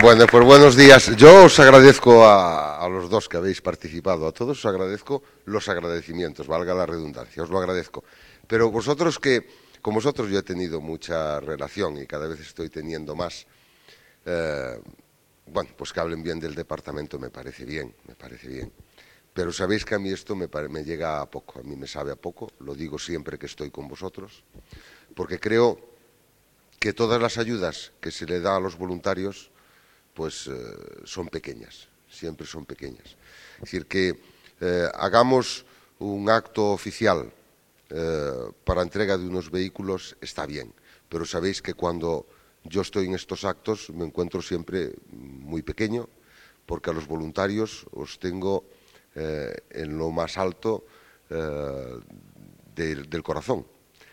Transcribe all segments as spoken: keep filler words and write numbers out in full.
Bueno, pues buenos días. Yo os agradezco a, a los dos que habéis participado, a todos os agradezco los agradecimientos, valga la redundancia, os lo agradezco. Pero vosotros que, con vosotros yo he tenido mucha relación y cada vez estoy teniendo más, eh, bueno, pues que hablen bien del departamento me parece bien, me parece bien. Pero sabéis que a mí esto me, me llega a poco, a mí me sabe a poco, lo digo siempre que estoy con vosotros, porque creo que todas las ayudas que se le da a los voluntarios pues eh, son pequeñas, siempre son pequeñas. Es decir, que eh, hagamos un acto oficial eh, para entrega de unos vehículos está bien, pero sabéis que cuando yo estoy en estos actos me encuentro siempre muy pequeño, porque a los voluntarios os tengo eh, en lo más alto eh, de, del corazón.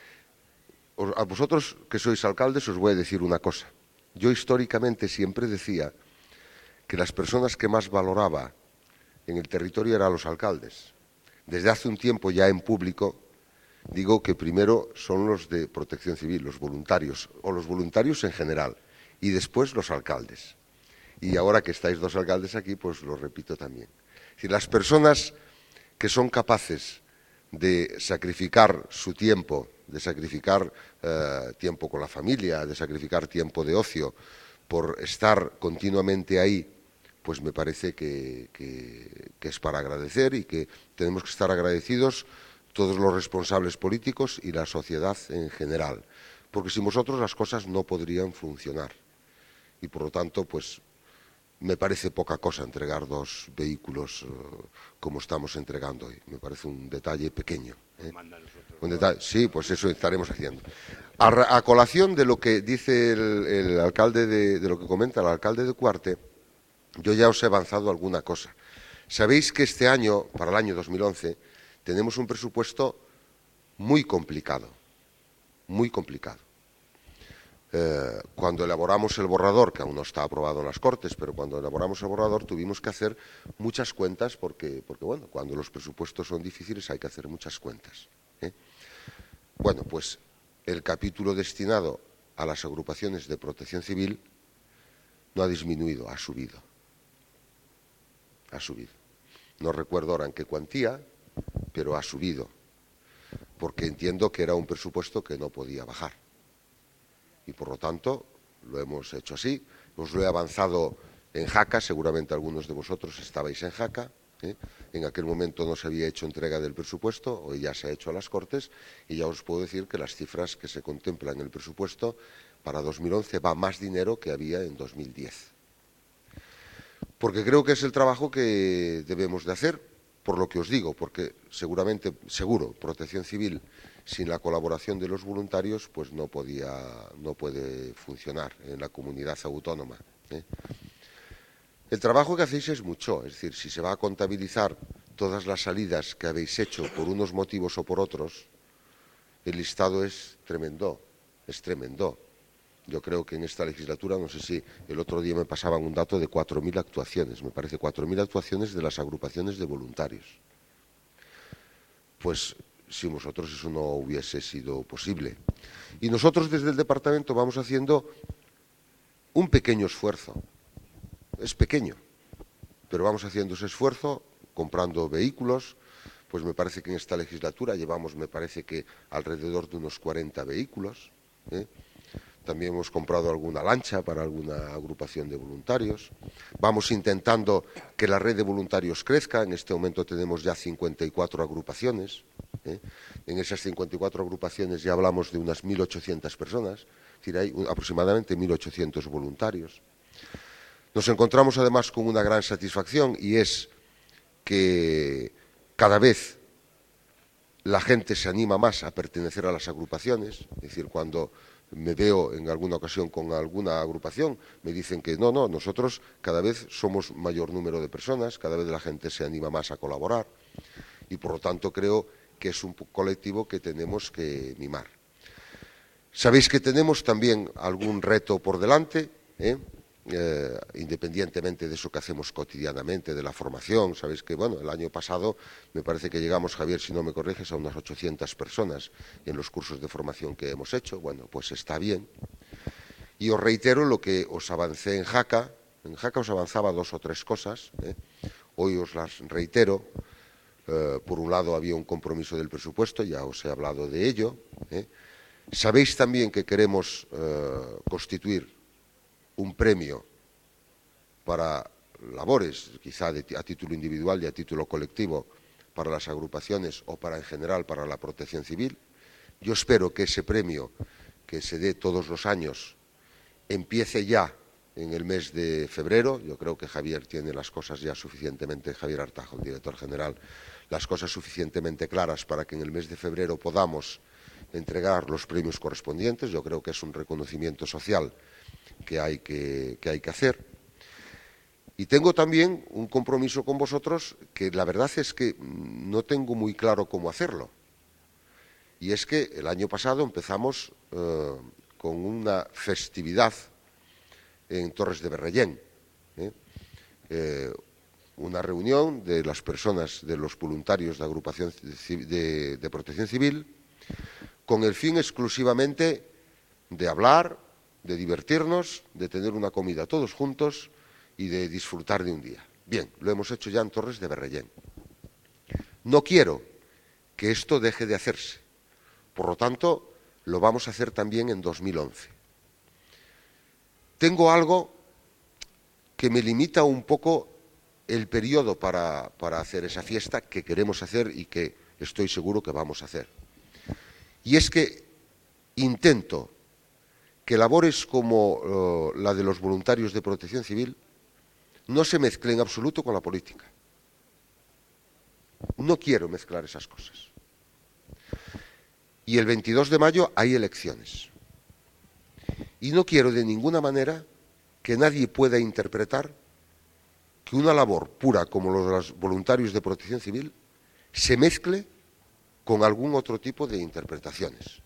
A vosotros que sois alcaldes os voy a decir una cosa. Yo históricamente siempre decía que las personas que más valoraba en el territorio eran los alcaldes. Desde hace un tiempo ya en público digo que primero son los de Protección Civil, los voluntarios, o los voluntarios en general, y después los alcaldes. Y ahora que estáis dos alcaldes aquí, pues lo repito también. Es decir, las personas que son capaces de sacrificar su tiempo, de sacrificar eh, tiempo con la familia, de sacrificar tiempo de ocio, por estar continuamente ahí, pues me parece que, que, que es para agradecer y que tenemos que estar agradecidos todos los responsables políticos y la sociedad en general, porque sin vosotros las cosas no podrían funcionar. Y por lo tanto, pues me parece poca cosa entregar dos vehículos uh, como estamos entregando hoy. Me parece un detalle pequeño. ¿eh? Un detalle, sí, pues eso estaremos haciendo. A, a colación de lo que dice el, el alcalde, de, de lo que comenta el alcalde de Cuarte, yo ya os he avanzado alguna cosa. Sabéis que este año, para el año dos mil once, tenemos un presupuesto muy complicado, muy complicado. Eh, cuando elaboramos el borrador, que aún no está aprobado en las Cortes, pero cuando elaboramos el borrador tuvimos que hacer muchas cuentas porque, porque bueno, cuando los presupuestos son difíciles hay que hacer muchas cuentas. ¿eh? Bueno, pues el capítulo destinado a las agrupaciones de protección civil no ha disminuido, ha subido. Ha subido. No recuerdo ahora en qué cuantía, pero ha subido, porque entiendo que era un presupuesto que no podía bajar. Y por lo tanto, lo hemos hecho así. Os lo he avanzado en Jaca, seguramente algunos de vosotros estabais en Jaca. ¿eh? En aquel momento no se había hecho entrega del presupuesto, hoy ya se ha hecho a las Cortes, y ya os puedo decir que las cifras que se contemplan en el presupuesto para dos mil once va más dinero que había en dos mil diez. Porque creo que es el trabajo que debemos de hacer, por lo que os digo, porque seguramente, seguro, Protección Civil sin la colaboración de los voluntarios, pues no podía, no puede funcionar en la comunidad autónoma. ¿eh? El trabajo que hacéis es mucho, es decir, si se va a contabilizar todas las salidas que habéis hecho por unos motivos o por otros, el listado es tremendo, es tremendo. Yo creo que en esta legislatura, no sé si el otro día me pasaban un dato de cuatro mil actuaciones, me parece cuatro mil actuaciones de las agrupaciones de voluntarios. Pues sin vosotros eso no hubiese sido posible. Y nosotros desde el departamento vamos haciendo un pequeño esfuerzo. Es pequeño, pero vamos haciendo ese esfuerzo, comprando vehículos. Pues me parece que en esta legislatura llevamos, me parece que alrededor de unos cuarenta vehículos. ¿eh? También hemos comprado alguna lancha para alguna agrupación de voluntarios. Vamos intentando que la red de voluntarios crezca. En este momento tenemos ya cincuenta y cuatro agrupaciones. ¿eh? En esas cincuenta y cuatro agrupaciones ya hablamos de unas mil ochocientas personas. Es decir, hay aproximadamente mil ochocientos voluntarios. Nos encontramos además con una gran satisfacción y es que cada vez la gente se anima más a pertenecer a las agrupaciones. Es decir, cuando me veo en alguna ocasión con alguna agrupación, me dicen que no, no, nosotros cada vez somos mayor número de personas, cada vez la gente se anima más a colaborar y por lo tanto creo que es un colectivo que tenemos que mimar. Sabéis que tenemos también algún reto por delante, ¿eh? Eh, independientemente de eso que hacemos cotidianamente, de la formación. Sabéis que, bueno, el año pasado me parece que llegamos, Javier, si no me corriges, a unas ochocientas personas en los cursos de formación que hemos hecho. Bueno, pues está bien. Y os reitero lo que os avancé en Jaca, En Jaca os avanzaba dos o tres cosas, ¿eh? Hoy os las reitero. Eh, por un lado había un compromiso del presupuesto, ya os he hablado de ello, ¿eh? Sabéis también que queremos eh, constituir un premio para labores, quizá de, a título individual y a título colectivo, para las agrupaciones o para en general para la protección civil. Yo espero que ese premio que se dé todos los años empiece ya en el mes de febrero. Yo creo que Javier tiene las cosas ya suficientemente, Javier Artajo, el director general, las cosas suficientemente claras para que en el mes de febrero podamos entregar los premios correspondientes. Yo creo que es un reconocimiento social que hay que, que hay que hacer. Y tengo también un compromiso con vosotros que la verdad es que no tengo muy claro cómo hacerlo. Y es que el año pasado empezamos eh, con una festividad en Torres de Berrellén, ¿eh? Eh, una reunión de las personas, de los voluntarios de agrupación de, de protección civil, con el fin exclusivamente de hablar, de divertirnos, de tener una comida todos juntos y de disfrutar de un día. Bien, lo hemos hecho ya en Torres de Berrellén. No quiero que esto deje de hacerse. Por lo tanto, lo vamos a hacer también en dos mil once. Tengo algo que me limita un poco el periodo para, para hacer esa fiesta que queremos hacer y que estoy seguro que vamos a hacer. Y es que intento que labores como uh, la de los voluntarios de protección civil no se mezclen en absoluto con la política. No quiero mezclar esas cosas. Y el veintidós de mayo hay elecciones. Y no quiero de ninguna manera que nadie pueda interpretar que una labor pura como los de los voluntarios de protección civil se mezcle con algún otro tipo de interpretaciones.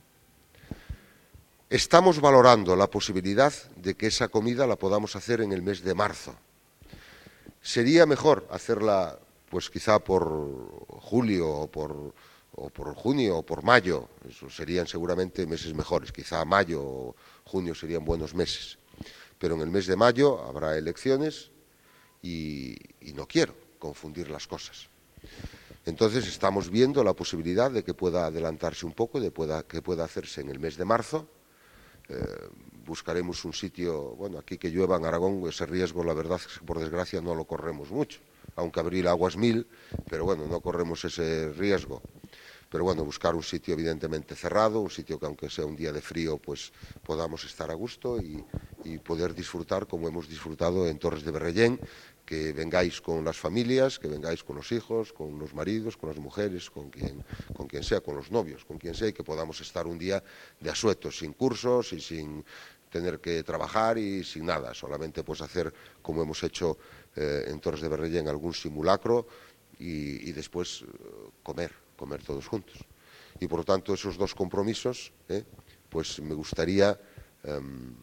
Estamos valorando la posibilidad de que esa comida la podamos hacer en el mes de marzo. Sería mejor hacerla, pues quizá por julio o por, o por junio o por mayo. Eso serían seguramente meses mejores. Quizá mayo o junio serían buenos meses. Pero en el mes de mayo habrá elecciones y, y no quiero confundir las cosas. Entonces estamos viendo la posibilidad de que pueda adelantarse un poco, de pueda, que pueda hacerse en el mes de marzo. Eh, buscaremos un sitio, bueno, aquí que llueva en Aragón, ese riesgo, la verdad, por desgracia, no lo corremos mucho. Aunque abril aguas mil, pero bueno, no corremos ese riesgo. Pero bueno, buscar un sitio evidentemente cerrado, un sitio que aunque sea un día de frío, pues podamos estar a gusto y, y poder disfrutar como hemos disfrutado en Torres de Berrellén, que vengáis con las familias, que vengáis con los hijos, con los maridos, con las mujeres, con quien, con quien sea, con los novios, con quien sea, y que podamos estar un día de asueto, sin cursos y sin tener que trabajar y sin nada, solamente pues hacer como hemos hecho eh, en Torres de Berrellén algún simulacro y, y después eh, comer. comer todos juntos. Y por lo tanto esos dos compromisos, eh, pues me gustaría eh,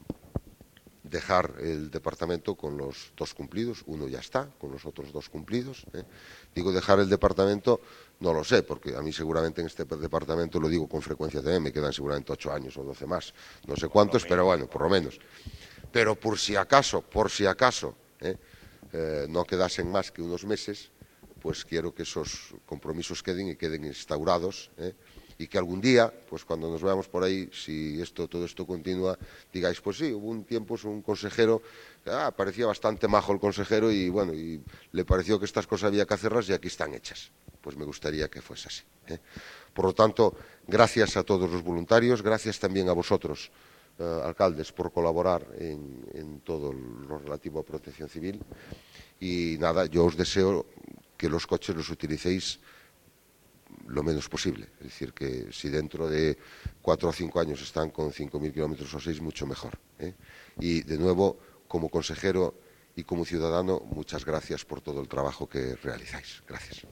dejar el departamento con los dos cumplidos. Uno ya está, con los otros dos cumplidos. Eh. Digo dejar el departamento, no lo sé, porque a mí seguramente en este departamento, lo digo con frecuencia también, me quedan seguramente ocho años o doce más, no sé cuántos, pero bueno, por lo menos. Pero por si acaso, por si acaso, eh, eh, no quedasen más que unos meses, pues quiero que esos compromisos queden y queden instaurados, ¿eh? Y que algún día, pues cuando nos veamos por ahí, si esto, todo esto continúa, digáis, pues sí, hubo un tiempo, es un consejero, ah, parecía bastante majo el consejero y bueno, y le pareció que estas cosas había que hacerlas y aquí están hechas. Pues me gustaría que fuese así, ¿eh? Por lo tanto, gracias a todos los voluntarios, gracias también a vosotros, eh, alcaldes, por colaborar en, en todo lo relativo a protección civil. Y nada, yo os deseo que los coches los utilicéis lo menos posible. Es decir, que si dentro de cuatro o cinco años están con cinco mil kilómetros o seis, mucho mejor, ¿eh? Y, de nuevo, como consejero y como ciudadano, muchas gracias por todo el trabajo que realizáis. Gracias.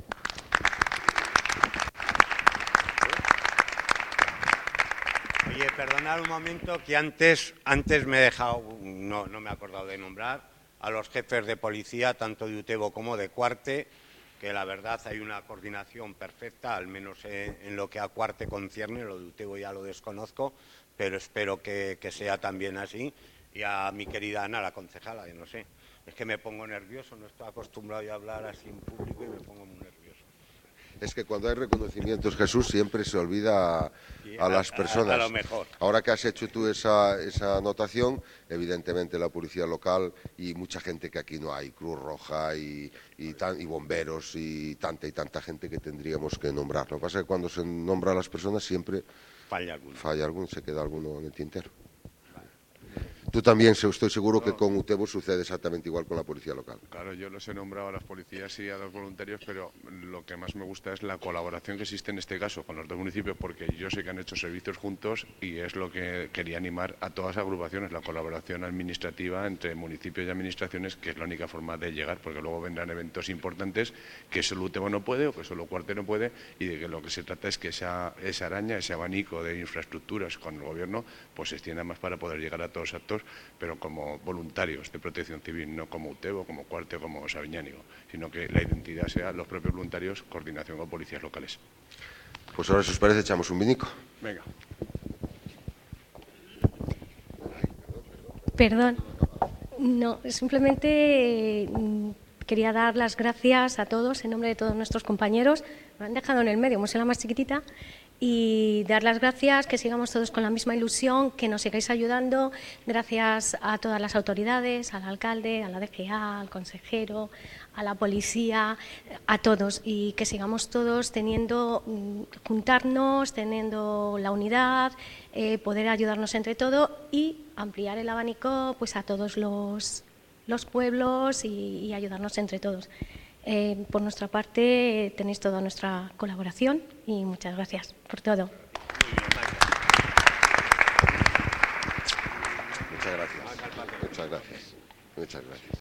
Oye, perdonad un momento, que antes, antes me he dejado, no, no me he acordado de nombrar, a los jefes de policía, tanto de Utebo como de Cuarte, que la verdad hay una coordinación perfecta, al menos en, en lo que a Cuarte concierne, lo de Utebo ya lo desconozco, pero espero que, que sea también así. y a mi querida Ana, la concejala, yo no sé. Es que me pongo nervioso, no estoy acostumbrado a hablar así en público y me pongo muy nervioso. Es que cuando hay reconocimientos, Jesús, siempre se olvida a, a las personas. A, a, a lo mejor. Ahora que has hecho tú esa, esa anotación, evidentemente la policía local y mucha gente que aquí no hay, Cruz Roja y, y, tan, y bomberos y tanta y tanta gente que tendríamos que nombrar. Lo que pasa es que cuando se nombra a las personas siempre falla alguno, falla alguno, se queda alguno en el tintero. Tú también, estoy seguro que con Utebo sucede exactamente igual con la policía local. Claro, yo los he nombrado a las policías y a los voluntarios, pero lo que más me gusta es la colaboración que existe en este caso con los dos municipios, porque yo sé que han hecho servicios juntos y es lo que quería animar a todas las agrupaciones, la colaboración administrativa entre municipios y administraciones, que es la única forma de llegar, porque luego vendrán eventos importantes que solo Utebo no puede o que solo Cuarte no puede, y de que lo que se trata es que esa, esa araña, ese abanico de infraestructuras con el gobierno, pues se extienda más para poder llegar a todos los actos, pero como voluntarios de protección civil, no como Utebo, como Cuarte o como Sabiñánigo, sino que la identidad sea los propios voluntarios, coordinación con policías locales. Pues ahora, si os parece, echamos un vinico. Venga. Perdón. No, simplemente eh, quería dar las gracias a todos, en nombre de todos nuestros compañeros. Me han dejado en el medio, como soy la más chiquitita, y dar las gracias, que sigamos todos con la misma ilusión, que nos sigáis ayudando. Gracias a todas las autoridades, al alcalde, a la D G A, al consejero, a la policía, a todos, y que sigamos todos teniendo, juntarnos, teniendo la unidad, eh, poder ayudarnos entre todos y ampliar el abanico pues a todos los, los pueblos y, y ayudarnos entre todos. Eh, por nuestra parte, eh, tenéis toda nuestra colaboración y muchas gracias por todo. Muchas gracias. Muchas gracias. Muchas gracias.